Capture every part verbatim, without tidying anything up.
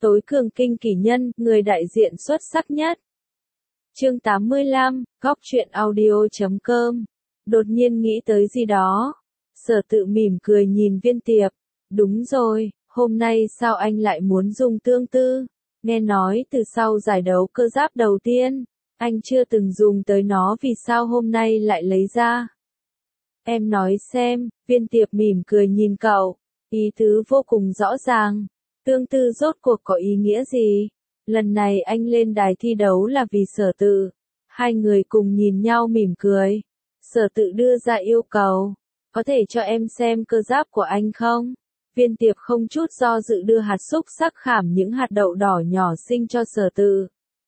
tối cường kinh kỷ nhân, người đại diện xuất sắc nhất. Chương tám mươi lăm, góc truyện audio chấm com. Đột nhiên nghĩ tới gì đó. Sở Tự mỉm cười nhìn Viên Tiệp. Đúng rồi, hôm nay sao anh lại muốn dùng tương tư? Nghe nói từ sau giải đấu cơ giáp đầu tiên, anh chưa từng dùng tới nó, vì sao hôm nay lại lấy ra? Em nói xem. Viên Tiệp mỉm cười nhìn cậu. Ý tứ vô cùng rõ ràng. Tương tư rốt cuộc có ý nghĩa gì? Lần này anh lên đài thi đấu là vì Sở Tự. Hai người cùng nhìn nhau mỉm cười. Sở Tự đưa ra yêu cầu. Có thể cho em xem cơ giáp của anh không? Viên Tiệp không chút do dự đưa hạt xúc sắc khảm những hạt đậu đỏ nhỏ xinh cho Sở Tự.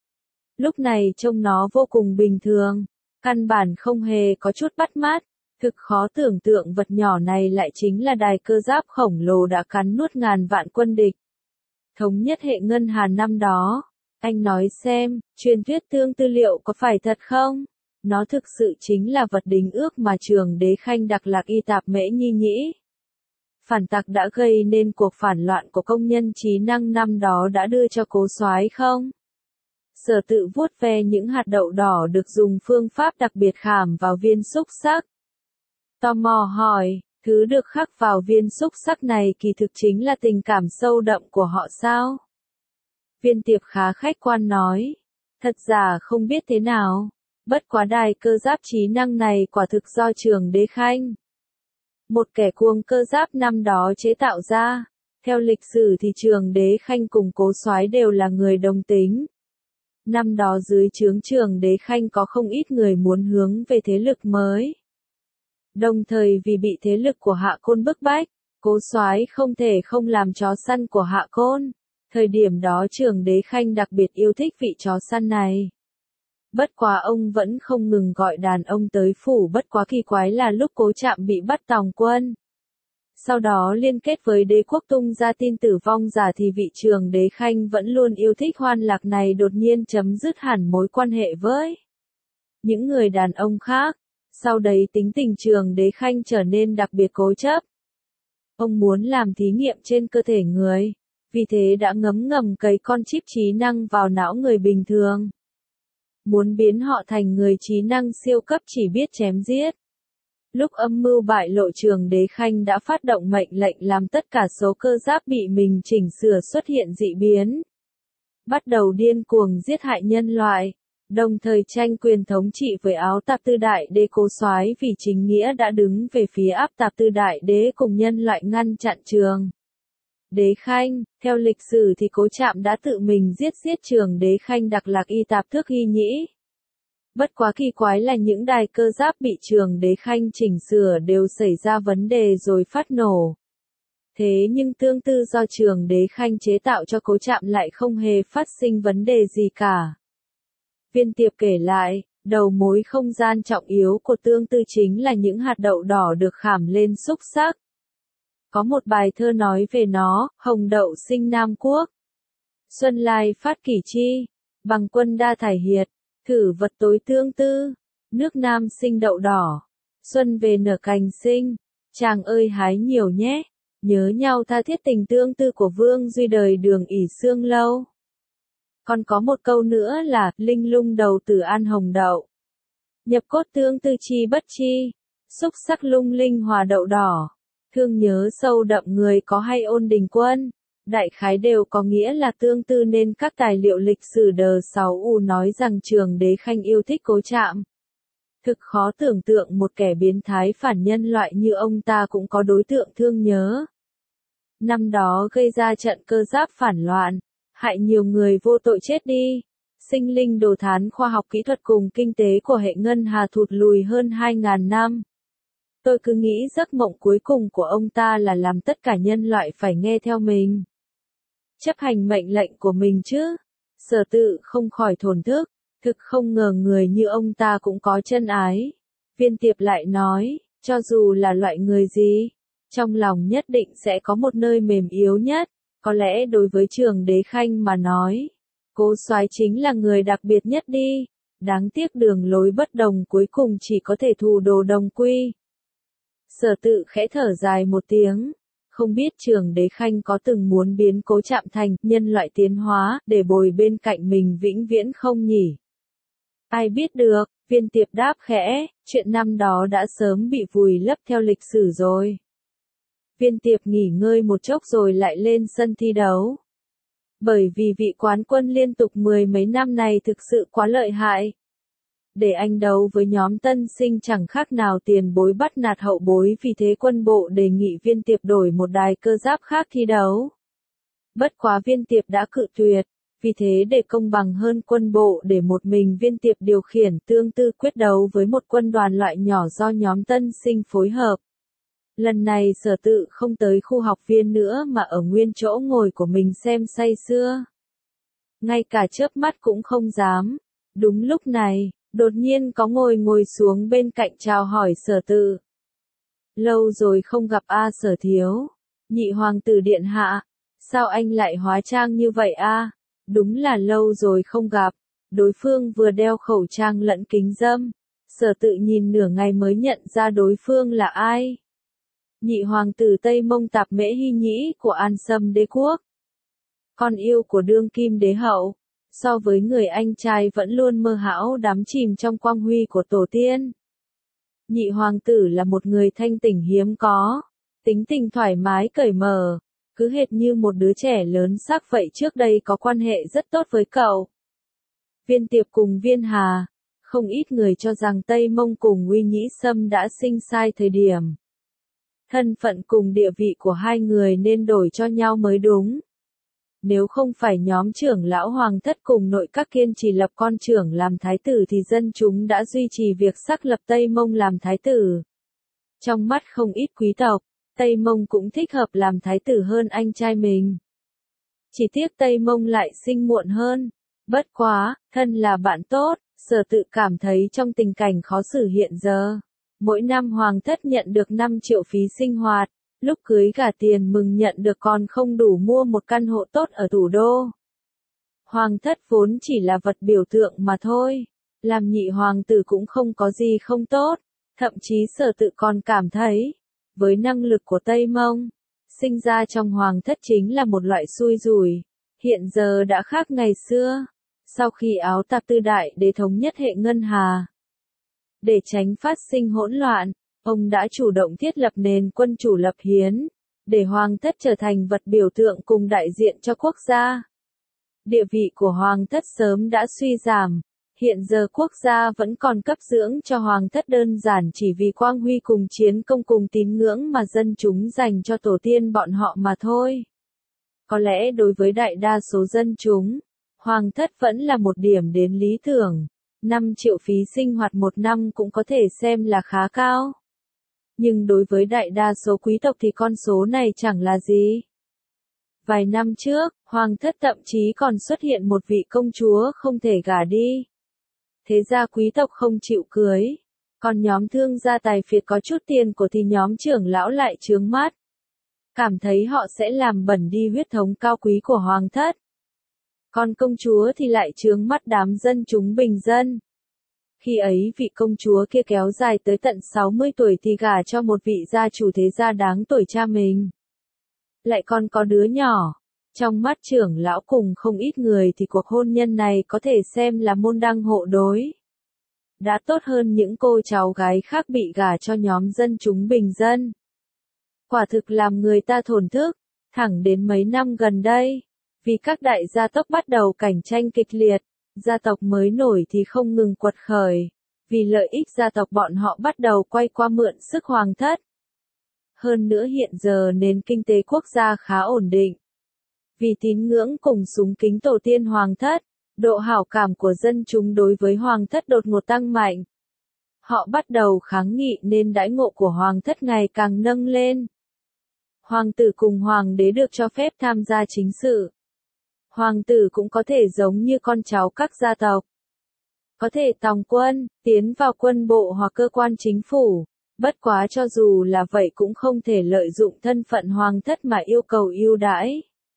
Lúc này trông nó vô cùng bình thường. Căn bản không hề có chút bắt mắt. Thực khó tưởng tượng vật nhỏ này lại chính là đài cơ giáp khổng lồ đã cắn nuốt ngàn vạn quân địch. Thống nhất hệ ngân hà năm đó. Anh nói xem, truyền thuyết tương tư liệu có phải thật không? Nó thực sự chính là vật đính ước mà Trường Đế Khanh đặc lạc y tạp Mễ Nhi nhĩ. Phản tặc đã gây nên cuộc phản loạn của công nhân trí năng năm đó đã đưa cho Cố Soái không? Sở Tự vuốt ve những hạt đậu đỏ được dùng phương pháp đặc biệt khảm vào viên xúc sắc. Tò mò hỏi, thứ được khắc vào viên xúc sắc này kỳ thực chính là tình cảm sâu đậm của họ sao? Viên Tiệp khá khách quan nói, thật giả không biết thế nào, bất quá đài cơ giáp trí năng này quả thực do Trường Đế Khanh, một kẻ cuồng cơ giáp năm đó chế tạo ra. Theo lịch sử thì Trường Đế Khanh cùng Cố Soái đều là người đồng tính. Năm đó dưới trướng Trường Đế Khanh có không ít người muốn hướng về thế lực mới. Đồng thời vì bị thế lực của Hạ Côn bức bách, Cố Soái không thể không làm chó săn của Hạ Côn. Thời điểm đó Trường Đế Khanh đặc biệt yêu thích vị chó săn này. Bất quá ông vẫn không ngừng gọi đàn ông tới phủ, bất quá kỳ quái là lúc Cố Trạm bị bắt tòng quân. Sau đó liên kết với Đế Quốc tung ra tin tử vong giả thì vị Trường Đế Khanh vẫn luôn yêu thích Hoan Lạc này đột nhiên chấm dứt hẳn mối quan hệ với những người đàn ông khác. Sau đấy tính tình Trường Đế Khanh trở nên đặc biệt cố chấp. Ông muốn làm thí nghiệm trên cơ thể người, vì thế đã ngấm ngầm cấy con chip trí năng vào não người bình thường. Muốn biến họ thành người trí năng siêu cấp chỉ biết chém giết. Lúc âm mưu bại lộ, Trường Đế Khanh đã phát động mệnh lệnh làm tất cả số cơ giáp bị mình chỉnh sửa xuất hiện dị biến. Bắt đầu điên cuồng giết hại nhân loại. Đồng thời tranh quyền thống trị với Áo Tạp Tư Đại Đế. Cố Soái vì chính nghĩa đã đứng về phía Áp Tạp Tư Đại Đế cùng nhân loại ngăn chặn Trường Đế Khanh. Theo lịch sử thì Cố Trạm đã tự mình giết giết Trường Đế Khanh đặc lạc y tạp Thước Hy nhĩ. Bất quá kỳ quái là những đài cơ giáp bị Trường Đế Khanh chỉnh sửa đều xảy ra vấn đề rồi phát nổ. Thế nhưng tương tư do Trường Đế Khanh chế tạo cho Cố Trạm lại không hề phát sinh vấn đề gì cả. Viên Tiệp kể lại, đầu mối không gian trọng yếu của tương tư chính là những hạt đậu đỏ được khảm lên xúc sắc. Có một bài thơ nói về nó, hồng đậu sinh Nam Quốc. Xuân lai phát kỷ chi, bằng quân đa thải hiệt, thử vật tối tương tư, nước Nam sinh đậu đỏ. Xuân về nở cành sinh, chàng ơi hái nhiều nhé, nhớ nhau tha thiết tình tương tư của Vương Duy đời đường ỷ xương lâu. Còn có một câu nữa là, linh lung đầu tử an hồng đậu. Nhập cốt tương tư chi bất chi, xúc sắc lung linh hòa đậu đỏ. Thương nhớ sâu đậm người có hay ôn đình quân. Đại khái đều có nghĩa là tương tư, nên các tài liệu lịch sử đờ sáu u nói rằng Trường Đế Khanh yêu thích Cố Trạm. Thực khó tưởng tượng một kẻ biến thái phản nhân loại như ông ta cũng có đối tượng thương nhớ. Năm đó gây ra trận cơ giáp phản loạn, hại nhiều người vô tội chết đi. Sinh linh đồ thán khoa học kỹ thuật cùng kinh tế của hệ ngân hà thụt lùi hơn hai nghìn năm. Tôi cứ nghĩ giấc mộng cuối cùng của ông ta là làm tất cả nhân loại phải nghe theo mình, chấp hành mệnh lệnh của mình chứ. Sở Tự không khỏi thổn thức, thực không ngờ người như ông ta cũng có chân ái. Viên Tiệp lại nói, cho dù là loại người gì, trong lòng nhất định sẽ có một nơi mềm yếu nhất. Có lẽ đối với Trường Đế Khanh mà nói, Cố Soái chính là người đặc biệt nhất đi. Đáng tiếc đường lối bất đồng cuối cùng chỉ có thể thù đồ đồng quy. Sở Tự khẽ thở dài một tiếng, Không biết Trường Đế Khanh có từng muốn biến Cố Trạm thành nhân loại tiến hóa, để bồi bên cạnh mình vĩnh viễn không nhỉ? Ai biết được, Viên Tiệp đáp khẽ, chuyện năm đó đã sớm bị vùi lấp theo lịch sử rồi. Viên Tiệp nghỉ ngơi một chốc rồi lại lên sân thi đấu. Bởi vì vị quán quân liên tục mười mấy năm này thực sự quá lợi hại. Để anh đấu với nhóm tân sinh chẳng khác nào tiền bối bắt nạt hậu bối, vì thế quân bộ đề nghị Viên Tiệp đổi một đài cơ giáp khác thi đấu. Bất quá Viên Tiệp đã cự tuyệt, vì thế để công bằng hơn quân bộ để một mình Viên Tiệp điều khiển tương tư quyết đấu với một quân đoàn loại nhỏ do nhóm tân sinh phối hợp. Lần này Sở Tự không tới khu học viên nữa mà ở nguyên chỗ ngồi của mình xem say sưa. Ngay cả chớp mắt cũng không dám. Đúng lúc này, đột nhiên có ngồi ngồi xuống bên cạnh chào hỏi Sở Tự. Lâu rồi không gặp a Sở thiếu. Nhị hoàng tử điện hạ. Sao anh lại hóa trang như vậy a? Đúng là lâu rồi không gặp. Đối phương vừa đeo khẩu trang lẫn kính râm. Sở Tự nhìn nửa ngày mới nhận ra đối phương là ai. Nhị hoàng tử Tây Mông Tạp Mễ Hy Nhĩ của An Sâm đế quốc. Con yêu của đương kim đế hậu. So với người anh trai vẫn luôn mơ hão đắm chìm trong quang huy của tổ tiên. Nhị hoàng tử là một người thanh tỉnh hiếm có. Tính tình thoải mái cởi mở. Cứ hệt như một đứa trẻ lớn xác vậy, trước đây có quan hệ rất tốt với cậu. Viên Tiệp cùng Viên Hà. Không ít người cho rằng Tây Mông cùng Uy Nhĩ Sâm đã sinh sai thời điểm. Thân phận cùng địa vị của hai người nên đổi cho nhau mới đúng. Nếu không phải nhóm trưởng lão hoàng thất cùng nội các kiên trì lập con trưởng làm thái tử thì dân chúng đã duy trì việc xác lập Tây Mông làm thái tử. Trong mắt không ít quý tộc, Tây Mông cũng thích hợp làm thái tử hơn anh trai mình. Chỉ tiếc Tây Mông lại sinh muộn hơn. Bất quá, thân là bạn tốt, Sở Tự cảm thấy trong tình cảnh khó xử hiện giờ. Mỗi năm hoàng thất nhận được năm triệu phí sinh hoạt, lúc cưới gả tiền mừng nhận được còn không đủ mua một căn hộ tốt ở thủ đô. Hoàng thất vốn chỉ là vật biểu tượng mà thôi, làm nhị hoàng tử cũng không có gì không tốt, thậm chí Sở Tự còn cảm thấy, với năng lực của Tây Mông, sinh ra trong hoàng thất chính là một loại xui rủi, hiện giờ đã khác ngày xưa, sau khi Áo Tạp Tư Đại Đế thống nhất hệ ngân hà. Để tránh phát sinh hỗn loạn, ông đã chủ động thiết lập nền quân chủ lập hiến, để hoàng thất trở thành vật biểu tượng cùng đại diện cho quốc gia. Địa vị của hoàng thất sớm đã suy giảm, hiện giờ quốc gia vẫn còn cấp dưỡng cho hoàng thất đơn giản chỉ vì quang huy cùng chiến công cùng tín ngưỡng mà dân chúng dành cho tổ tiên bọn họ mà thôi. Có lẽ đối với đại đa số dân chúng, hoàng thất vẫn là một điểm đến lý tưởng. năm triệu phí sinh hoạt một năm cũng có thể xem là khá cao. Nhưng đối với đại đa số quý tộc thì con số này chẳng là gì. Vài năm trước, hoàng thất thậm chí còn xuất hiện một vị công chúa không thể gả đi. Thế ra quý tộc không chịu cưới. Còn nhóm thương gia tài phiệt có chút tiền của thì nhóm trưởng lão lại chướng mắt. Cảm thấy họ sẽ làm bẩn đi huyết thống cao quý của hoàng thất. Còn công chúa thì lại chướng mắt đám dân chúng bình dân. Khi ấy vị công chúa kia kéo dài tới tận sáu mươi tuổi thì gả cho một vị gia chủ thế gia đáng tuổi cha mình. Lại còn có đứa nhỏ. Trong mắt trưởng lão cùng không ít người thì cuộc hôn nhân này có thể xem là môn đăng hộ đối. Đã tốt hơn những cô cháu gái khác bị gả cho nhóm dân chúng bình dân. Quả thực làm người ta thổn thức, thẳng đến mấy năm gần đây. Vì các đại gia tộc bắt đầu cạnh tranh kịch liệt, gia tộc mới nổi thì không ngừng quật khởi. Vì lợi ích gia tộc bọn họ bắt đầu quay qua mượn sức hoàng thất. Hơn nữa hiện giờ nền kinh tế quốc gia khá ổn định. Vì tín ngưỡng cùng súng kính tổ tiên hoàng thất, độ hảo cảm của dân chúng đối với hoàng thất đột ngột tăng mạnh. Họ bắt đầu kháng nghị nên đãi ngộ của hoàng thất ngày càng nâng lên. Hoàng tử cùng hoàng đế được cho phép tham gia chính sự. Hoàng tử cũng có thể giống như con cháu các gia tộc. Có thể tòng quân, tiến vào quân bộ hoặc cơ quan chính phủ. Bất quá cho dù là vậy cũng không thể lợi dụng thân phận hoàng thất mà yêu cầu ưu đãi.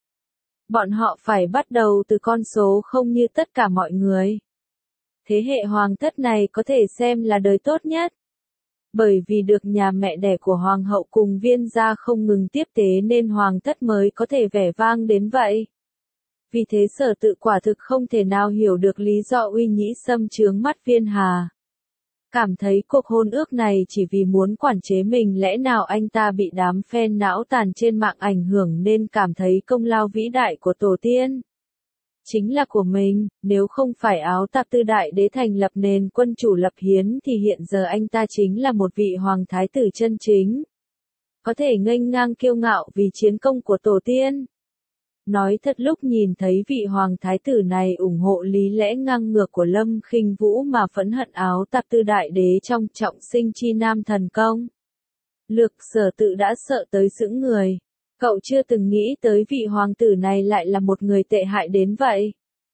Bọn họ phải bắt đầu từ con số không như tất cả mọi người. Thế hệ hoàng thất này có thể xem là đời tốt nhất. Bởi vì được nhà mẹ đẻ của hoàng hậu cùng viên gia không ngừng tiếp tế nên hoàng thất mới có thể vẻ vang đến vậy. Vì thế Sở Tự quả thực không thể nào hiểu được lý do Uy Nhĩ Sâm chướng mắt Viên Hà. Cảm thấy cuộc hôn ước này chỉ vì muốn quản chế mình, lẽ nào anh ta bị đám fan não tàn trên mạng ảnh hưởng nên cảm thấy công lao vĩ đại của tổ tiên chính là của mình, nếu không phải áo tạp tư đại đế thành lập nền quân chủ lập hiến thì hiện giờ anh ta chính là một vị hoàng thái tử chân chính. Có thể nghênh ngang kiêu ngạo vì chiến công của tổ tiên. Nói thật lúc nhìn thấy vị hoàng thái tử này ủng hộ lý lẽ ngang ngược của Lâm Khinh Vũ mà phẫn hận áo tạp tư đại đế trong trọng sinh chi nam thần công. Lược Sở Tự đã sợ tới sững người. Cậu chưa từng nghĩ tới vị hoàng tử này lại là một người tệ hại đến vậy.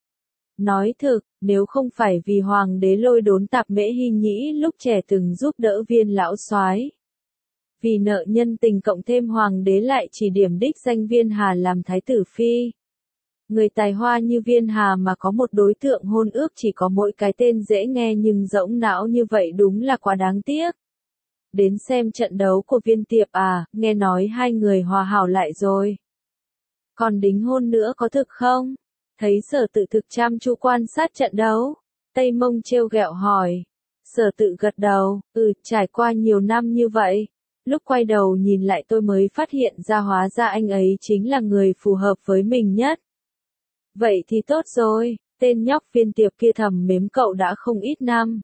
Nói thực, nếu không phải vì hoàng đế lôi đốn Tạp Mễ Hy Nhĩ lúc trẻ từng giúp đỡ Viên lão soái, vì nợ nhân tình cộng thêm hoàng đế lại chỉ điểm đích danh Viên Hà làm thái tử phi. Người tài hoa như Viên Hà mà có một đối tượng hôn ước chỉ có mỗi cái tên dễ nghe nhưng rỗng não như vậy đúng là quá đáng tiếc. Đến xem trận đấu của Viên Tiệp à, nghe nói hai người hòa hảo lại rồi. Còn đính hôn nữa có thực không? Thấy Sở Tự thực chăm chú quan sát trận đấu. Tây Mông trêu ghẹo hỏi. Sở Tự gật đầu, ừ, trải qua nhiều năm như vậy. Lúc quay đầu nhìn lại tôi mới phát hiện ra hóa ra anh ấy chính là người phù hợp với mình nhất. Vậy thì tốt rồi, tên nhóc Viên Tiệp kia thầm mến cậu đã không ít năm.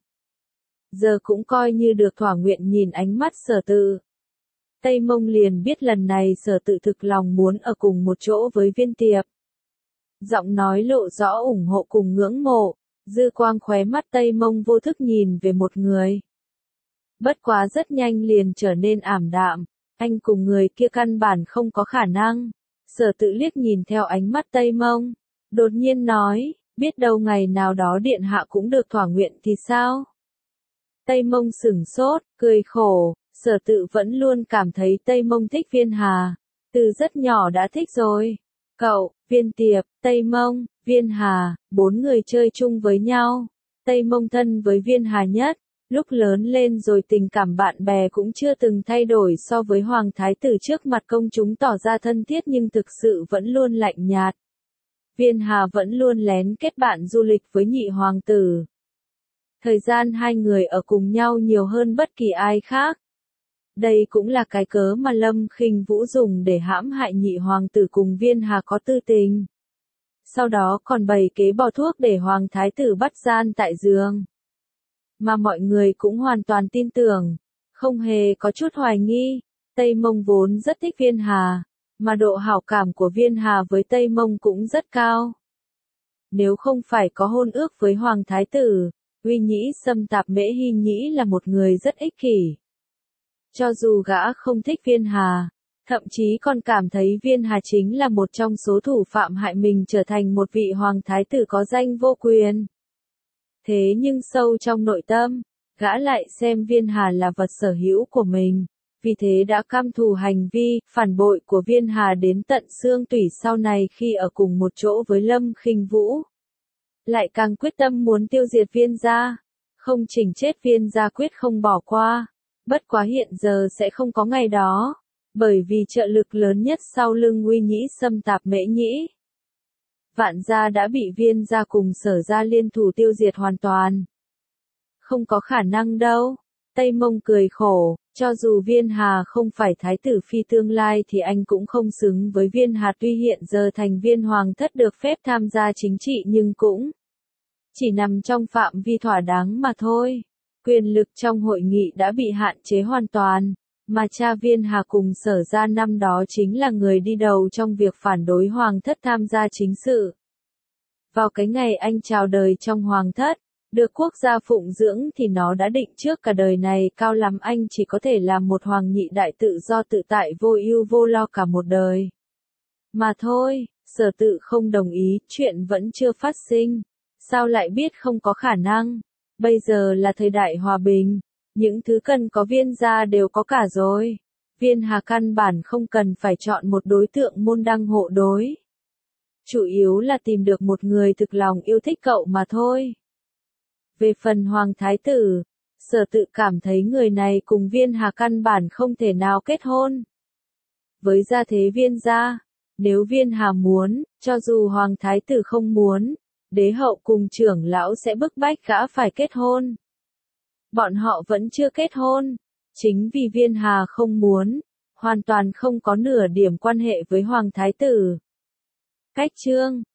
Giờ cũng coi như được thỏa nguyện nhìn ánh mắt Sở Tự. Tây Mông liền biết lần này Sở Tự thực lòng muốn ở cùng một chỗ với Viên Tiệp. Giọng nói lộ rõ ủng hộ cùng ngưỡng mộ, dư quang khóe mắt Tây Mông vô thức nhìn về một người. Bất quá rất nhanh liền trở nên ảm đạm, anh cùng người kia căn bản không có khả năng. Sở Tự liếc nhìn theo ánh mắt Tây Mông, đột nhiên nói, biết đâu ngày nào đó điện hạ cũng được thỏa nguyện thì sao? Tây Mông sửng sốt, cười khổ, Sở Tự vẫn luôn cảm thấy Tây Mông thích Viên Hà, từ rất nhỏ đã thích rồi. Cậu, Viên Tiệp, Tây Mông, Viên Hà, bốn người chơi chung với nhau. Tây Mông thân với Viên Hà nhất, lúc lớn lên rồi tình cảm bạn bè cũng chưa từng thay đổi so với hoàng thái tử trước mặt công chúng tỏ ra thân thiết nhưng thực sự vẫn luôn lạnh nhạt. Viên Hà vẫn luôn lén kết bạn du lịch với nhị hoàng tử. Thời gian hai người ở cùng nhau nhiều hơn bất kỳ ai khác. Đây cũng là cái cớ mà Lâm Khinh Vũ dùng để hãm hại nhị hoàng tử cùng Viên Hà có tư tình. Sau đó còn bày kế bỏ thuốc để hoàng thái tử bắt gian tại giường. Mà mọi người cũng hoàn toàn tin tưởng, không hề có chút hoài nghi. Tây Mông vốn rất thích Viên Hà, mà độ hảo cảm của Viên Hà với Tây Mông cũng rất cao. Nếu không phải có hôn ước với hoàng thái tử, Uy Nhĩ Sâm Tạp Mễ Hy Nhĩ là một người rất ích kỷ. Cho dù gã không thích Viên Hà, thậm chí còn cảm thấy Viên Hà chính là một trong số thủ phạm hại mình trở thành một vị hoàng thái tử có danh vô quyền. Thế nhưng sâu trong nội tâm, gã lại xem Viên Hà là vật sở hữu của mình, vì thế đã căm thù hành vi, phản bội của Viên Hà đến tận xương tủy sau này khi ở cùng một chỗ với Lâm Khinh Vũ. Lại càng quyết tâm muốn tiêu diệt Viên gia, không chỉnh chết Viên gia quyết không bỏ qua. Bất quá hiện giờ sẽ không có ngày đó, bởi vì trợ lực lớn nhất sau lưng Uy Nhĩ Sâm Tạp Mễ Nhĩ. Vạn gia đã bị Viên gia cùng Sở gia liên thủ tiêu diệt hoàn toàn. Không có khả năng đâu. Tây Mông cười khổ, cho dù Viên Hà không phải thái tử phi tương lai thì anh cũng không xứng với Viên Hà, tuy hiện giờ thành viên hoàng thất được phép tham gia chính trị nhưng cũng chỉ nằm trong phạm vi thỏa đáng mà thôi. Quyền lực trong hội nghị đã bị hạn chế hoàn toàn, mà cha Viên Hà cùng Sở gia năm đó chính là người đi đầu trong việc phản đối hoàng thất tham gia chính sự. Vào cái ngày anh chào đời trong hoàng thất, được quốc gia phụng dưỡng thì nó đã định trước cả đời này cao lắm anh chỉ có thể làm một hoàng nhị đại tự do tự tại vô ưu vô lo cả một đời. Mà thôi, Sở Tự không đồng ý, chuyện vẫn chưa phát sinh. Sao lại biết không có khả năng? Bây giờ là thời đại hòa bình, những thứ cần có Viên gia đều có cả rồi. Viên Hà căn bản không cần phải chọn một đối tượng môn đăng hộ đối. Chủ yếu là tìm được một người thực lòng yêu thích cậu mà thôi. Về phần hoàng thái tử, Sở tự cảm thấy người này cùng Viên Hà căn bản không thể nào kết hôn. Với gia thế Viên gia, nếu Viên Hà muốn, cho dù Hoàng Thái tử không muốn, đế hậu cùng trưởng lão sẽ bức bách gã phải kết hôn. Bọn họ vẫn chưa kết hôn, chính vì Viên Hà không muốn, hoàn toàn không có nửa điểm quan hệ với Hoàng Thái tử. Cách chương